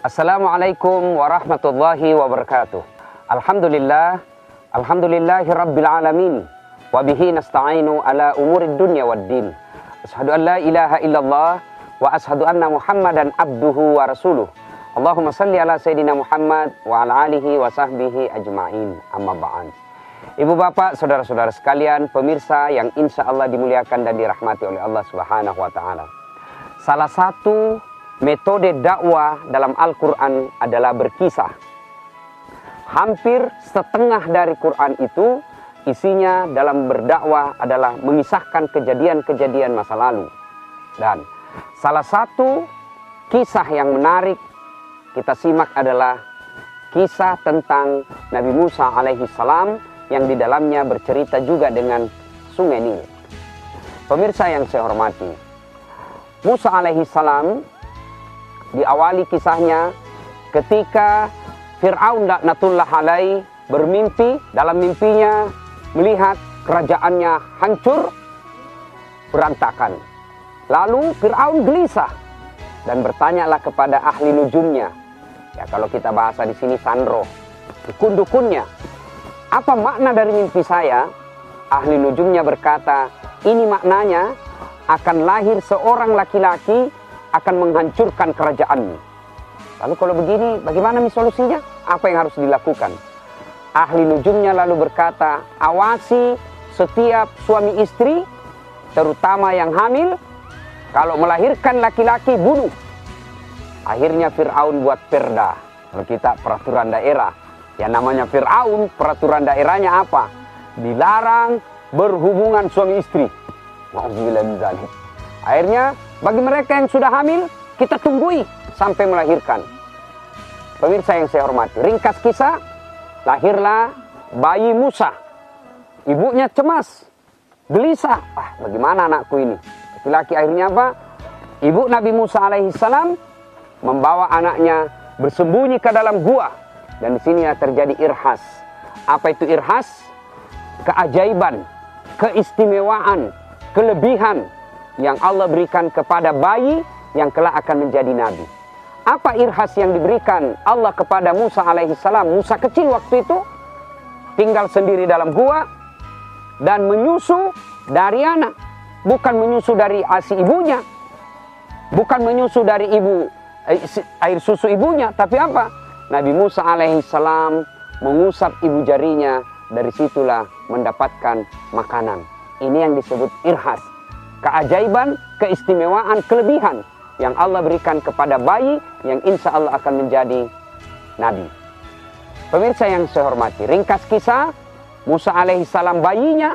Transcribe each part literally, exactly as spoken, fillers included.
Assalamualaikum warahmatullahi wabarakatuh. Alhamdulillah, alhamdulillahi rabbil alamin. Wabihi nasta'inu ala umurid dunya wad din. Ashhadu an la ilaha illallah wa ashhadu anna Muhammadan abduhu wa rasuluh. Allahumma salli ala Sayyidina Muhammad wa ala alihi wa sahbihi ajma'in. Amma ba'an. Ibu bapak, saudara-saudara sekalian, pemirsa yang insya Allah dimuliakan dan dirahmati oleh Allah Subhanahu wa ta'ala. Salah satu metode dakwah dalam Al-Quran adalah berkisah. Hampir setengah dari Quran itu isinya dalam berdakwah adalah mengisahkan kejadian-kejadian masa lalu. Dan salah satu kisah yang menarik kita simak adalah kisah tentang Nabi Musa alaihi salam yang di dalamnya bercerita juga dengan Sungai Nil. Pemirsa yang saya hormati, Musa alaihi salam diawali kisahnya ketika Fir'aun laknatullah alaih bermimpi. Dalam mimpinya melihat kerajaannya hancur berantakan. Lalu Fir'aun gelisah dan bertanyalah kepada ahli nujumnya. Ya, kalau kita bahasa di sini sandro, dukun-dukunnya, apa makna dari mimpi saya? Ahli nujumnya berkata, ini maknanya akan lahir seorang laki-laki akan menghancurkan kerajaanmu. Lalu kalau begini, bagaimana nih solusinya? Apa yang harus dilakukan? Ahli nujumnya lalu berkata, awasi setiap suami istri, terutama yang hamil, kalau melahirkan laki-laki, bunuh. Akhirnya Fir'aun buat perda. Kalau kita peraturan daerah, yang namanya Fir'aun, peraturan daerahnya apa? Dilarang berhubungan suami istri. Ma'udzubillah min dzalik. Akhirnya bagi mereka yang sudah hamil, kita tunggui sampai melahirkan. Pemirsa yang saya hormati, ringkas kisah, lahirlah bayi Musa. Ibunya cemas, gelisah. Ah, bagaimana anakku ini? Laki-laki. Akhirnya apa? Ibu Nabi Musa alaihi salam membawa anaknya bersembunyi ke dalam gua. Dan di sini terjadi irhas. Apa itu irhas? Keajaiban, keistimewaan, kelebihan yang Allah berikan kepada bayi yang kelak akan menjadi nabi. Apa irhas yang diberikan Allah kepada Musa alaihi salam? Musa kecil waktu itu tinggal sendiri dalam gua dan menyusu dari anak, bukan menyusu dari asi ibunya, bukan menyusu dari ibu eh, air susu ibunya, tapi apa? Nabi Musa alaihi salam mengusap ibu jarinya, dari situlah mendapatkan makanan. Ini yang disebut irhas. Keajaiban, keistimewaan, kelebihan yang Allah berikan kepada bayi yang insya Allah akan menjadi nabi. Pemirsa yang saya hormati, ringkas kisah, Musa alaihi salam bayinya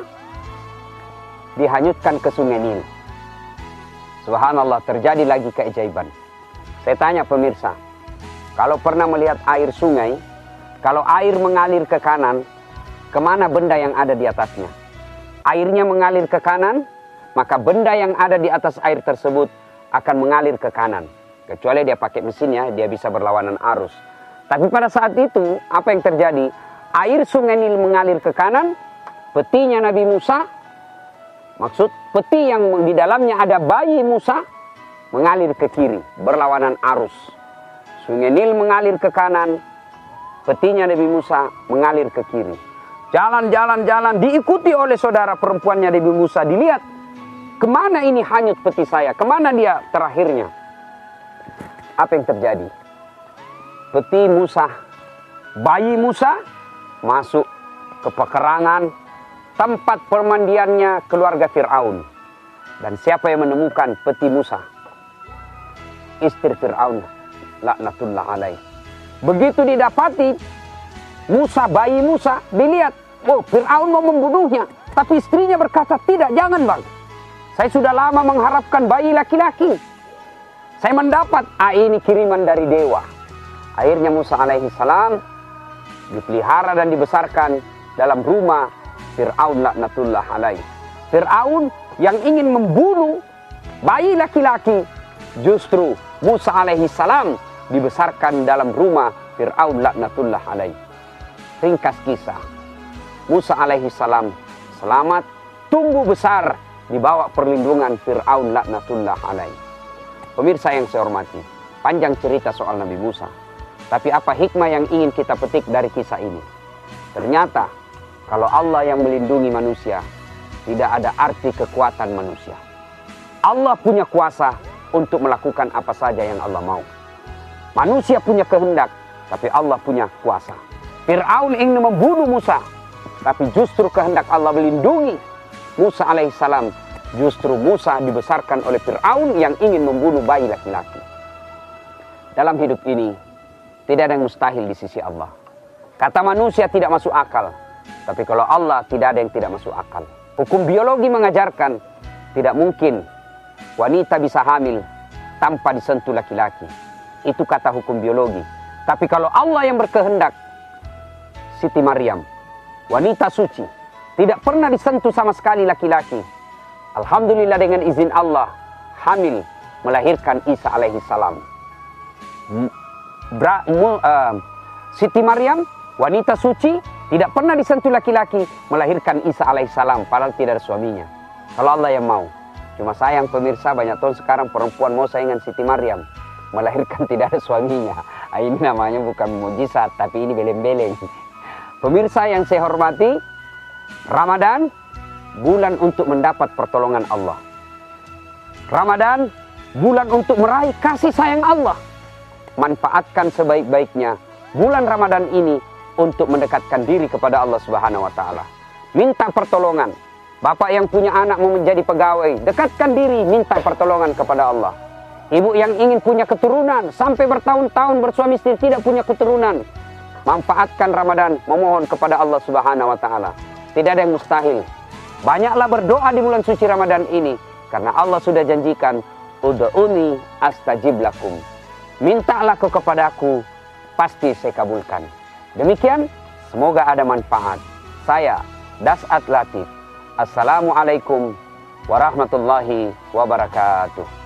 dihanyutkan ke Sungai Nil. Subhanallah, terjadi lagi keajaiban. Saya tanya pemirsa, kalau pernah melihat air sungai, kalau air mengalir ke kanan, kemana benda yang ada di atasnya? Airnya mengalir ke kanan, maka benda yang ada di atas air tersebut akan mengalir ke kanan. Kecuali dia pakai mesinnya, dia bisa berlawanan arus. Tapi pada saat itu, apa yang terjadi? Air Sungai Nil mengalir ke kanan, petinya Nabi Musa, maksud peti yang di dalamnya ada bayi Musa, mengalir ke kiri, berlawanan arus. Sungai Nil mengalir ke kanan, petinya Nabi Musa mengalir ke kiri. Jalan-jalan-jalan diikuti oleh saudara perempuannya Nabi Musa, dilihat, kemana ini hanyut peti saya? Kemana dia terakhirnya? Apa yang terjadi? Peti Musa, bayi Musa, masuk ke pekerangan tempat permandiannya keluarga Fir'aun. Dan siapa yang menemukan peti Musa? Istri Fir'aun, laknatullah alaih. Begitu didapati Musa, bayi Musa, dilihat, oh Fir'aun mau membunuhnya. Tapi istrinya berkata, tidak, jangan bang. Saya sudah lama mengharapkan bayi laki-laki. Saya mendapat, ah ini kiriman dari dewa. Akhirnya Musa alaihi salam dipelihara dan dibesarkan dalam rumah Fir'aun laknatullah alaih. Fir'aun yang ingin membunuh bayi laki-laki, justru Musa alaihi salam dibesarkan dalam rumah Fir'aun laknatullah alaih. Ringkas kisah, Musa alaihi salam selamat, tumbuh besar di bawah perlindungan Fir'aun laknatullah alaih. Pemirsa yang saya hormati, panjang cerita soal Nabi Musa. Tapi apa hikmah yang ingin kita petik dari kisah ini? Ternyata kalau Allah yang melindungi manusia, tidak ada arti kekuatan manusia. Allah punya kuasa untuk melakukan apa saja yang Allah mau. Manusia punya kehendak, tapi Allah punya kuasa. Fir'aun ingin membunuh Musa, tapi justru kehendak Allah melindungi Musa alaihissalam. Justru Musa dibesarkan oleh Fir'aun yang ingin membunuh bayi laki-laki. Dalam hidup ini, tidak ada yang mustahil di sisi Allah. Kata manusia tidak masuk akal, tapi kalau Allah tidak ada yang tidak masuk akal. Hukum biologi mengajarkan tidak mungkin wanita bisa hamil tanpa disentuh laki-laki. Itu kata hukum biologi. Tapi kalau Allah yang berkehendak, Siti Maryam, wanita suci, tidak pernah disentuh sama sekali laki-laki. Alhamdulillah dengan izin Allah, hamil melahirkan Isa alaihi salam. Bra, mu, uh, Siti Maryam, wanita suci, tidak pernah disentuh laki-laki, melahirkan Isa alaihi salam, padahal tidak ada suaminya. Kalau Allah yang mau. Cuma sayang pemirsa, banyak tahun sekarang perempuan mau saingan Siti Maryam, melahirkan tidak ada suaminya. Ini namanya bukan mujizat, tapi ini beleng-beleng. Pemirsa yang saya hormati, Ramadan bulan untuk mendapat pertolongan Allah. Ramadan bulan untuk meraih kasih sayang Allah. Manfaatkan sebaik-baiknya bulan Ramadan ini untuk mendekatkan diri kepada Allah Subhanahu wa taala. Minta pertolongan. Bapak yang punya anak mau menjadi pegawai, dekatkan diri, minta pertolongan kepada Allah. Ibu yang ingin punya keturunan, sampai bertahun-tahun bersuami istri tidak punya keturunan, manfaatkan Ramadan, memohon kepada Allah Subhanahu wa taala. Tidak ada yang mustahil. Banyaklah berdoa di bulan suci Ramadan ini, karena Allah sudah janjikan, ud'uni astajib lakum. Mintalah kau kepadaku, pasti saya kabulkan. Demikian, semoga ada manfaat. Saya, Das'at Latif. Assalamualaikum warahmatullahi wabarakatuh.